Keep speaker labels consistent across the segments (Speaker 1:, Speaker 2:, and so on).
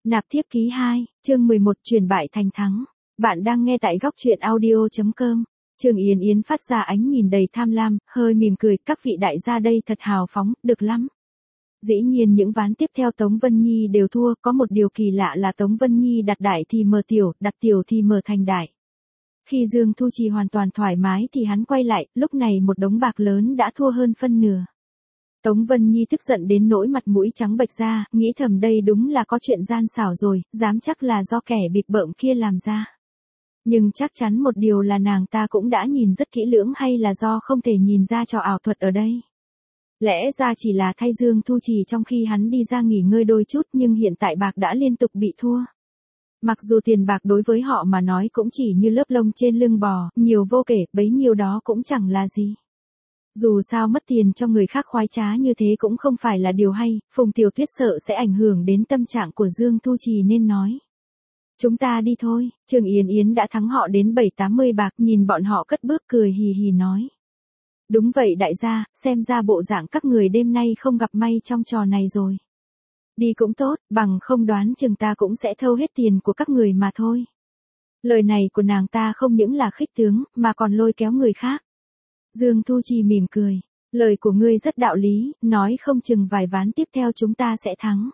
Speaker 1: Nạp thiếp ký 2, chương 11 chuyển bại thành thắng. Bạn đang nghe tại góc truyện audio.com. Trương Yến Yến phát ra ánh nhìn đầy tham lam, hơi mỉm cười, các vị đại gia đây thật hào phóng, được lắm. Dĩ nhiên những ván tiếp theo Tống Vân Nhi đều thua, có một điều kỳ lạ là Tống Vân Nhi đặt đại thì mở tiểu, đặt tiểu thì mở thành đại. Khi Dương Thu Trì hoàn toàn thoải mái thì hắn quay lại, lúc này một đống bạc lớn đã thua hơn phân nửa. Tống Vân Nhi tức giận đến nỗi mặt mũi trắng bệch ra, nghĩ thầm đây đúng là có chuyện gian xảo rồi, dám chắc là do kẻ bịp bợm kia làm ra. Nhưng chắc chắn một điều là nàng ta cũng đã nhìn rất kỹ lưỡng, hay là do không thể nhìn ra trò ảo thuật ở đây. Lẽ ra chỉ là thay Dương Thu Trì trong khi hắn đi ra nghỉ ngơi đôi chút, nhưng hiện tại bạc đã liên tục bị thua. Mặc dù tiền bạc đối với họ mà nói cũng chỉ như lớp lông trên lưng bò, nhiều vô kể, bấy nhiêu đó cũng chẳng là gì. Dù sao mất tiền cho người khác khoái trá như thế cũng không phải là điều hay, Phùng Tiểu Tuyết sợ sẽ ảnh hưởng đến tâm trạng của Dương Thu Trì nên nói. Chúng ta đi thôi, Trương Yến Yến đã thắng họ đến 7-80 bạc, nhìn bọn họ cất bước cười hì hì nói. Đúng vậy đại gia, xem ra bộ dạng các người đêm nay không gặp may trong trò này rồi. Đi cũng tốt, bằng không đoán chừng ta cũng sẽ thâu hết tiền của các người mà thôi. Lời này của nàng ta không những là khích tướng, mà còn lôi kéo người khác. Dương Thu Trì mỉm cười, lời của ngươi rất đạo lý, nói không chừng vài ván tiếp theo chúng ta sẽ thắng.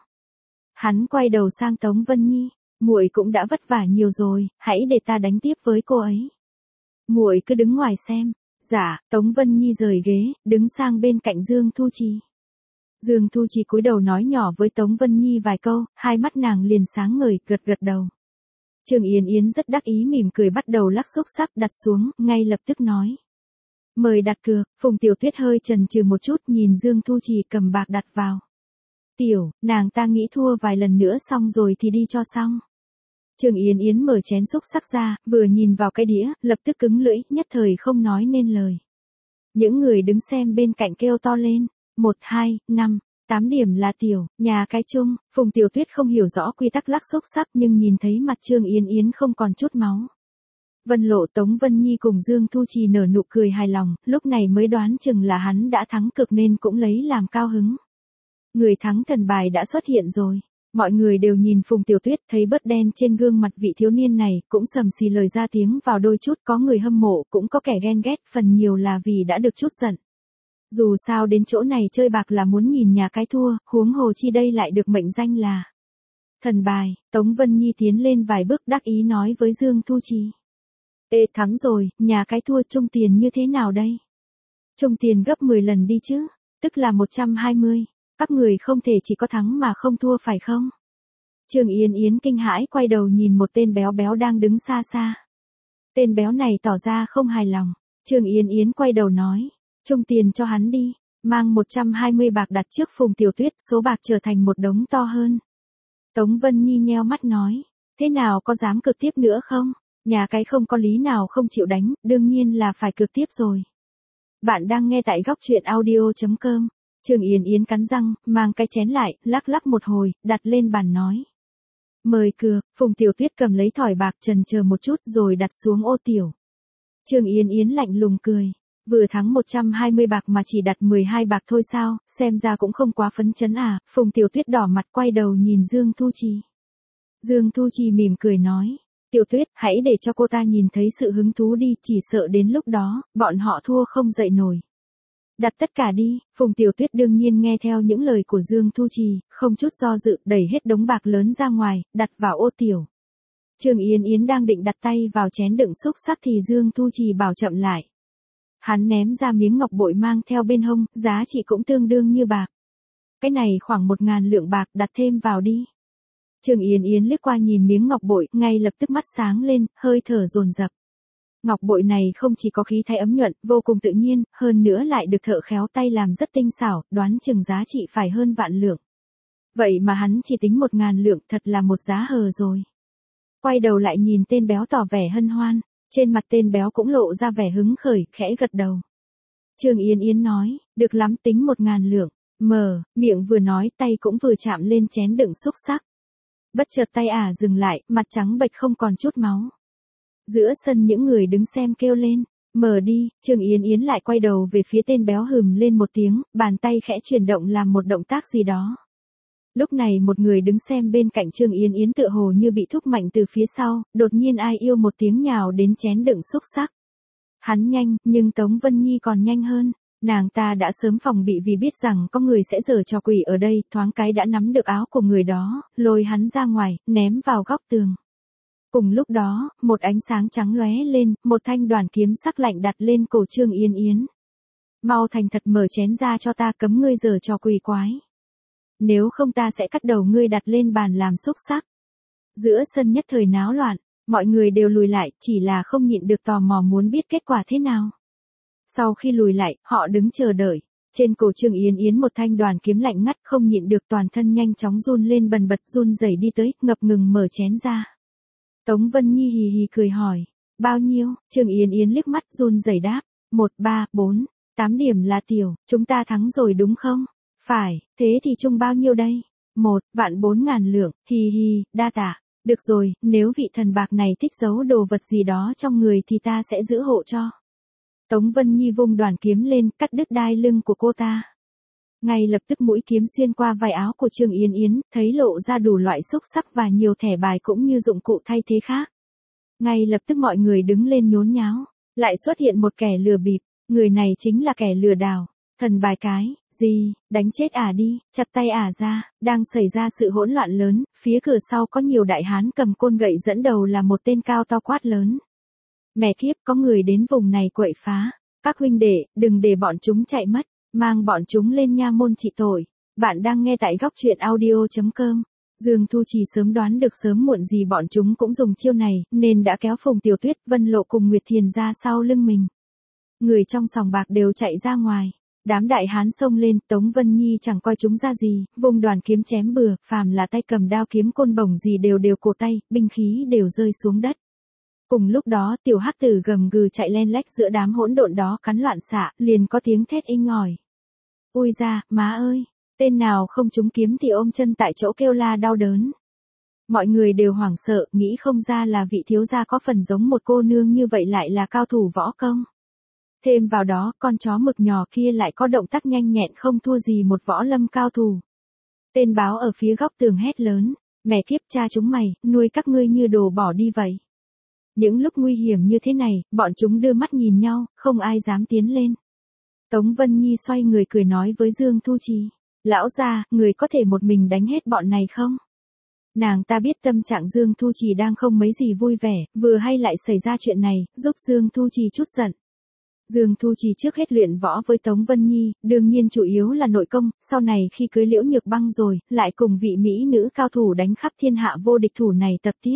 Speaker 1: Hắn quay đầu sang Tống Vân Nhi, muội cũng đã vất vả nhiều rồi, hãy để ta đánh tiếp với cô ấy. Muội cứ đứng ngoài xem. Dạ, Tống Vân Nhi rời ghế, đứng sang bên cạnh Dương Thu Trì. Dương Thu Trì cúi đầu nói nhỏ với Tống Vân Nhi vài câu, hai mắt nàng liền sáng ngời, gật gật đầu. Trương Yến Yến rất đắc ý mỉm cười bắt đầu lắc xúc xắc đặt xuống, ngay lập tức nói. Mời đặt cược, Phùng Tiểu Tuyết hơi chần chừ một chút nhìn Dương Thu Trì cầm bạc đặt vào. Tiểu, nàng ta nghĩ thua vài lần nữa xong rồi thì đi cho xong. Trương Yến Yến mở chén xúc xắc ra, vừa nhìn vào cái đĩa, lập tức cứng lưỡi, nhất thời không nói nên lời. Những người đứng xem bên cạnh kêu to lên, 1, 2, 5, 8 điểm là tiểu, nhà cái chung, Phùng Tiểu Tuyết không hiểu rõ quy tắc lắc xúc xắc nhưng nhìn thấy mặt Trương Yến Yến không còn chút máu. Vân Lộ Tống Vân Nhi cùng Dương Thu Trì nở nụ cười hài lòng, lúc này mới đoán chừng là hắn đã thắng cực nên cũng lấy làm cao hứng. Người thắng thần bài đã xuất hiện rồi. Mọi người đều nhìn Phùng Tiểu Tuyết, thấy bớt đen trên gương mặt vị thiếu niên này, cũng sầm xì lời ra tiếng vào đôi chút, có người hâm mộ, cũng có kẻ ghen ghét, phần nhiều là vì đã được chút giận. Dù sao đến chỗ này chơi bạc là muốn nhìn nhà cái thua, huống hồ chi đây lại được mệnh danh là thần bài. Tống Vân Nhi tiến lên vài bước đắc ý nói với Dương Thu Trì. Ê thắng rồi, nhà cái thua chung tiền như thế nào đây? Chung tiền gấp 10 lần đi chứ, tức là 120. Các người không thể chỉ có thắng mà không thua phải không? Trương Yến Yến kinh hãi quay đầu nhìn một tên béo béo đang đứng xa xa. Tên béo này tỏ ra không hài lòng. Trương Yến Yến quay đầu nói, chung tiền cho hắn đi, mang 120 bạc đặt trước Phùng Tiểu Tuyết, số bạc trở thành một đống to hơn. Tống Vân Nhi nheo mắt nói, thế nào có dám cược tiếp nữa không? Nhà cái không có lý nào không chịu đánh, đương nhiên là phải cược tiếp rồi. Bạn đang nghe tại góc truyện audio.com. Trương Yến Yến cắn răng, mang cái chén lại, lắc lắc một hồi, đặt lên bàn nói. Mời cược, Phùng Tiểu Tuyết cầm lấy thỏi bạc chần chờ một chút rồi đặt xuống ô tiểu. Trương Yến Yến lạnh lùng cười. Vừa thắng 120 bạc mà chỉ đặt 12 bạc thôi sao, xem ra cũng không quá phấn chấn à, Phùng Tiểu Tuyết đỏ mặt quay đầu nhìn Dương Thu Trì. Dương Thu Trì mỉm cười nói. Tiểu Tuyết, hãy để cho cô ta nhìn thấy sự hứng thú đi, chỉ sợ đến lúc đó, bọn họ thua không dậy nổi. Đặt tất cả đi, Phùng Tiểu Tuyết đương nhiên nghe theo những lời của Dương Thu Trì, không chút do dự, đẩy hết đống bạc lớn ra ngoài, đặt vào ô tiểu. Trương Yến Yến đang định đặt tay vào chén đựng xúc xắc thì Dương Thu Trì bảo chậm lại. Hắn ném ra miếng ngọc bội mang theo bên hông, giá trị cũng tương đương như bạc. Cái này khoảng 1.000 lượng bạc, đặt thêm vào đi. Trương Yến Yến liếc qua nhìn miếng ngọc bội, ngay lập tức mắt sáng lên, hơi thở dồn dập. Ngọc bội này không chỉ có khí thái ấm nhuận, vô cùng tự nhiên, hơn nữa lại được thợ khéo tay làm rất tinh xảo, đoán chừng giá trị phải hơn vạn lượng. Vậy mà hắn chỉ tính 1.000 lượng, thật là một giá hời rồi. Quay đầu lại nhìn tên béo tỏ vẻ hân hoan, trên mặt tên béo cũng lộ ra vẻ hứng khởi, khẽ gật đầu. Trương Yến Yến nói, được lắm, tính 1.000 lượng, miệng vừa nói tay cũng vừa chạm lên chén đựng xúc xắc. Bất chợt tay dừng lại, mặt trắng bệch không còn chút máu. Giữa sân những người đứng xem kêu lên, mở đi, Trương Yến Yến lại quay đầu về phía tên béo hừm lên một tiếng, bàn tay khẽ chuyển động làm một động tác gì đó. Lúc này một người đứng xem bên cạnh Trương Yến Yến tựa hồ như bị thúc mạnh từ phía sau, đột nhiên ai yêu một tiếng nhào đến chén đựng xúc xắc. Hắn nhanh, nhưng Tống Vân Nhi còn nhanh hơn. Nàng ta đã sớm phòng bị vì biết rằng có người sẽ giở trò quỷ ở đây, thoáng cái đã nắm được áo của người đó, lôi hắn ra ngoài, ném vào góc tường. Cùng lúc đó, một ánh sáng trắng lóe lên, một thanh đoàn kiếm sắc lạnh đặt lên cổ Trương Yến Yến. Mau thành thật mở chén ra cho ta, cấm ngươi giở trò quỷ quái. Nếu không ta sẽ cắt đầu ngươi đặt lên bàn làm xúc xắc. Giữa sân nhất thời náo loạn, mọi người đều lùi lại, chỉ là không nhịn được tò mò muốn biết kết quả thế nào. Sau khi lùi lại, họ đứng chờ đợi. Trên cổ Trương Yến Yến một thanh đoàn kiếm lạnh ngắt, không nhịn được toàn thân nhanh chóng run lên bần bật, run rẩy đi tới, ngập ngừng mở chén ra. Tống Vân Nhi hì hì cười hỏi, bao nhiêu? Trương Yến Yến liếc mắt run rẩy đáp, 1, 3, 4, 8 điểm là tiểu, chúng ta thắng rồi đúng không? Phải, thế thì chung bao nhiêu đây? 1.400.000 lượng, hì hì, đa tạ. Được rồi, nếu vị thần bạc này thích giấu đồ vật gì đó trong người thì ta sẽ giữ hộ cho. Tống Vân Nhi vung đoàn kiếm lên, cắt đứt đai lưng của cô ta. Ngay lập tức mũi kiếm xuyên qua vai áo của Trương Yến Yến, thấy lộ ra đủ loại xúc xắc và nhiều thẻ bài cũng như dụng cụ thay thế khác. Ngay lập tức mọi người đứng lên nhốn nháo, lại xuất hiện một kẻ lừa bịp, người này chính là kẻ lừa đảo. Thần bài cái, gì, đánh chết ả đi, chặt tay ả ra, đang xảy ra sự hỗn loạn lớn, phía cửa sau có nhiều đại hán cầm côn gậy dẫn đầu là một tên cao to quát lớn. Mẹ kiếp, có người đến vùng này quậy phá, các huynh đệ, đừng để bọn chúng chạy mất, mang bọn chúng lên nha môn trị tội. Bạn đang nghe tại góc truyện audio.com. Dương Thu Trì sớm đoán được sớm muộn gì bọn chúng cũng dùng chiêu này, nên đã kéo Phùng Tiểu Tuyết, Vân Lộ cùng Nguyệt Thiền ra sau lưng mình. Người trong sòng bạc đều chạy ra ngoài. Đám đại hán xông lên, Tống Vân Nhi chẳng coi chúng ra gì, vùng đoàn kiếm chém bừa, phàm là tay cầm đao kiếm côn bổng gì đều cổ tay, binh khí đều rơi xuống đất. Cùng lúc đó, tiểu hắc tử gầm gừ chạy len lách giữa đám hỗn độn đó cắn loạn xạ, liền có tiếng thét inh ỏi. Ui ra, má ơi, tên nào không trúng kiếm thì ôm chân tại chỗ kêu la đau đớn. Mọi người đều hoảng sợ, nghĩ không ra là vị thiếu gia có phần giống một cô nương như vậy lại là cao thủ võ công. Thêm vào đó, con chó mực nhỏ kia lại có động tác nhanh nhẹn không thua gì một võ lâm cao thủ. Tên báo ở phía góc tường hét lớn, mẹ kiếp cha chúng mày, nuôi các ngươi như đồ bỏ đi vậy. Những lúc nguy hiểm như thế này, bọn chúng đưa mắt nhìn nhau, không ai dám tiến lên. Tống Vân Nhi xoay người cười nói với Dương Thu Trì, lão gia, người có thể một mình đánh hết bọn này không? Nàng ta biết tâm trạng Dương Thu Trì đang không mấy gì vui vẻ, vừa hay lại xảy ra chuyện này, giúp Dương Thu Trì chút giận. Dương Thu Trì trước hết luyện võ với Tống Vân Nhi, đương nhiên chủ yếu là nội công, sau này khi cưới Liễu Nhược Băng rồi, lại cùng vị mỹ nữ cao thủ đánh khắp thiên hạ vô địch thủ này tập tiếp.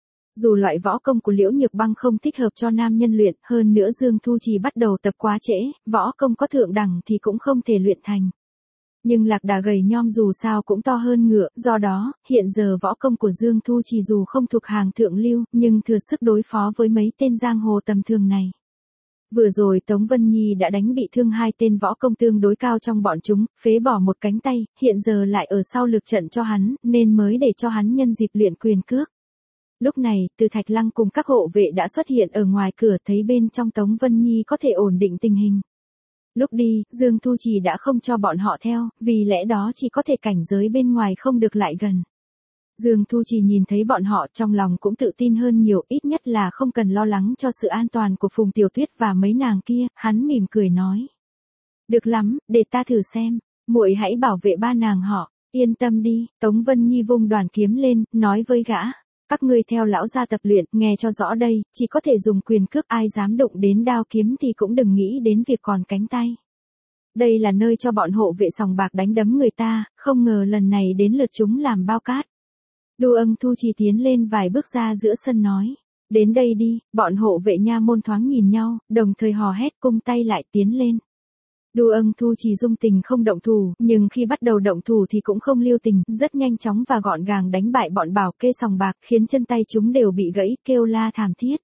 Speaker 1: Dù loại võ công của Liễu Nhược Băng không thích hợp cho nam nhân luyện, hơn nữa Dương Thu Trì bắt đầu tập quá trễ, võ công có thượng đẳng thì cũng không thể luyện thành. Nhưng lạc đà gầy nhom dù sao cũng to hơn ngựa, do đó, hiện giờ võ công của Dương Thu Trì dù không thuộc hàng thượng lưu, nhưng thừa sức đối phó với mấy tên giang hồ tầm thường này. Vừa rồi Tống Vân Nhi đã đánh bị thương hai tên võ công tương đối cao trong bọn chúng, phế bỏ một cánh tay, hiện giờ lại ở sau lược trận cho hắn, nên mới để cho hắn nhân dịp luyện quyền cước. Lúc này, Từ Thạch Lăng cùng các hộ vệ đã xuất hiện ở ngoài cửa, thấy bên trong Tống Vân Nhi có thể ổn định tình hình. Lúc đi, Dương Thu Trì đã không cho bọn họ theo, vì lẽ đó chỉ có thể cảnh giới bên ngoài không được lại gần. Dương Thu Trì nhìn thấy bọn họ trong lòng cũng tự tin hơn nhiều, ít nhất là không cần lo lắng cho sự an toàn của Phùng Tiểu Tuyết và mấy nàng kia, hắn mỉm cười nói. Được lắm, để ta thử xem, muội hãy bảo vệ ba nàng họ, yên tâm đi, Tống Vân Nhi vung đoàn kiếm lên, nói với gã. Các ngươi theo lão gia tập luyện, nghe cho rõ đây, chỉ có thể dùng quyền cước, ai dám đụng đến đao kiếm thì cũng đừng nghĩ đến việc còn cánh tay. Đây là nơi cho bọn hộ vệ sòng bạc đánh đấm người ta, không ngờ lần này đến lượt chúng làm bao cát. Đu Ân Thu Trì tiến lên vài bước ra giữa sân nói, đến đây đi, bọn hộ vệ nha môn thoáng nhìn nhau, đồng thời hò hét cung tay lại tiến lên. Đu Ân Thu Trì dung tình không động thủ, nhưng khi bắt đầu động thủ thì cũng không lưu tình, rất nhanh chóng và gọn gàng đánh bại bọn bảo kê sòng bạc, khiến chân tay chúng đều bị gãy, kêu la thảm thiết.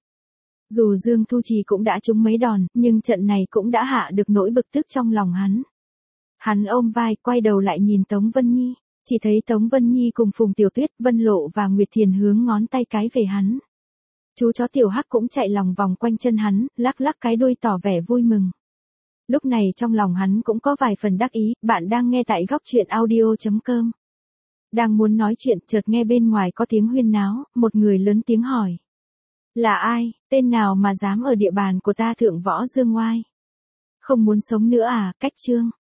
Speaker 1: Dù Dương Thu Trì cũng đã trúng mấy đòn, nhưng trận này cũng đã hạ được nỗi bực tức trong lòng hắn. Hắn ôm vai, quay đầu lại nhìn Tống Vân Nhi, chỉ thấy Tống Vân Nhi cùng Phùng Tiểu Tuyết, Vân Lộ và Nguyệt Thiền hướng ngón tay cái về hắn. Chú chó Tiểu Hắc cũng chạy lòng vòng quanh chân hắn, lắc lắc cái đuôi tỏ vẻ vui mừng. Lúc này trong lòng hắn cũng có vài phần đắc ý, bạn đang nghe tại góc truyện audio.com. Đang muốn nói chuyện, chợt nghe bên ngoài có tiếng huyên náo, một người lớn tiếng hỏi. Là ai, tên nào mà dám ở địa bàn của ta thượng võ dương oai? Không muốn sống nữa à, Cách Trương?